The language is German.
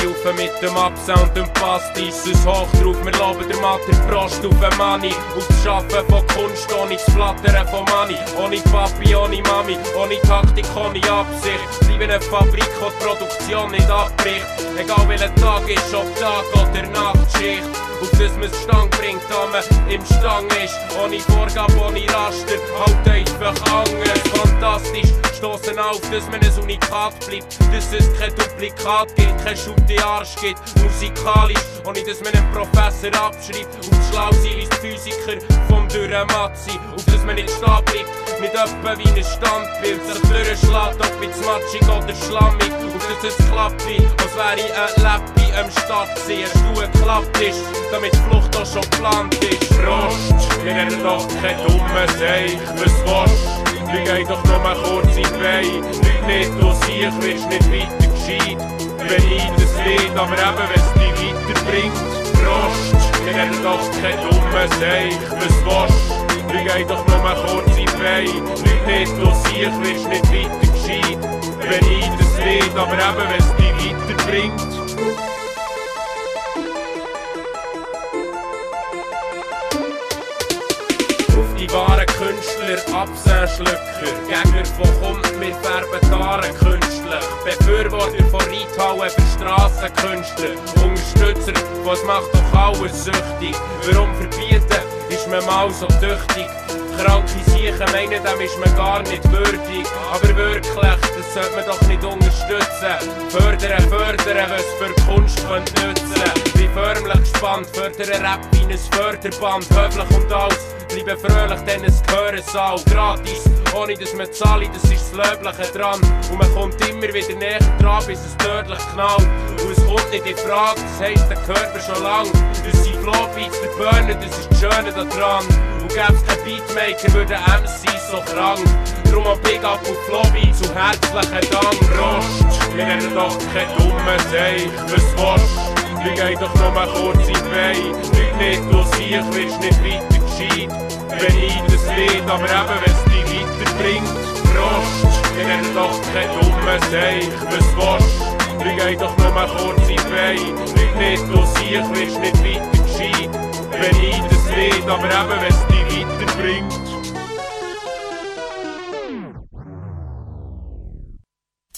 rauf mit dem Absound und Bass, dieses Hoch drauf. Wir loben der Mater Prost auf den Money, auf das Schaffen von Kunst, ohne das Flattern von Money. Ohne Papi, ohne Mami, ohne Taktik, ohne Absicht. Bleiben eine Fabrik, wo die Produktion nicht abbricht. Egal welcher Tag ist, ob Tag oder Nachtschicht. Auf das man es Stang bringt, da man im Stang ist. Ohne Vorgabe, ohne Raster, halt einfach anders. Fantastisch, stoßen auf, dass man ein Unikat bleibt. Dass es kein Duplikat gibt, kein Schutte Arsch gibt. Musikalisch, ohne dass man einen Professor abschreibt. Auf schlau sein wie die Physiker vom Dürrematzi. Auf das man nicht stehen bleibt, nicht etwa wie ein Standbild. Sich durchschlägt, ob jetzt matschig oder schlammig. Auf das es klappt wie, als wäre ich ein Leppi am Start gewesen. Ein Stuhl geklappt ist, damit die Flucht auch schon geplant ist. Prost, wir haben doch kein dummer Seich. Was willst du? Wir gehen doch noch mal kurz in die Weihe. Leute nicht aus sich, wirst nicht weiter gescheit. Wenn ich das will, aber eben wenn es dich weiterbringt. Prost, wir haben doch kein dummer Seich. Was willst du? Wir gehen doch noch mal kurz in die Weihe. Leute nicht aus sich, wirst nicht weiter gescheit. Wenn ich das will, aber eben wenn es dich weiterbringt. Die wahren Künstler, Absinschlücker, Gegner von Kunden, wir färben Taren künstlich. Befürworter von Reithallen für Strassenkünstler, Unterstützer, was macht doch alles süchtig. Warum verbieten, ist man mal so tüchtig. Kranke Siechen meinen, dem ist man gar nicht würdig. Aber wirklich, das sollte man doch nicht unterstützen. Fördern, fördern, was für Kunst könnte nützen. Wie förmlich gespannt, fördern Rap wie ein Förderband. Höflich und alles, bleiben fröhlich, denn es gehören Sau. Gratis, ohne dass man zahlt, das ist das Löbliche dran. Und man kommt immer wieder näher dran, bis es tödlich knallt. Und es kommt nicht in Frage, das heisst, der Körper schon lang. Das sind Flowbeats, der Burner, das ist das Schöne da dran. Und gäb's kein Beatmaker, würde MC so krank. Drum ein Big Up auf Flowbeats und herzlichen Dank. Prost, wir haben doch kein dummer Seich. Was willst du? Wir gehen doch noch mal kurz in die Weihe. Leute nicht aus sich, wirst nicht weiter gescheit. Wenn ich das will, aber eben wenn es dich weiterbringt. Prost, wir haben doch kein dummer Seich. Was willst du? Wir gehen doch noch mal kurz in die Weihe. Leute nicht aus sich, wirst nicht weiter gescheit. Wenn ich das will, aber eben wenn es dich weiterbringt.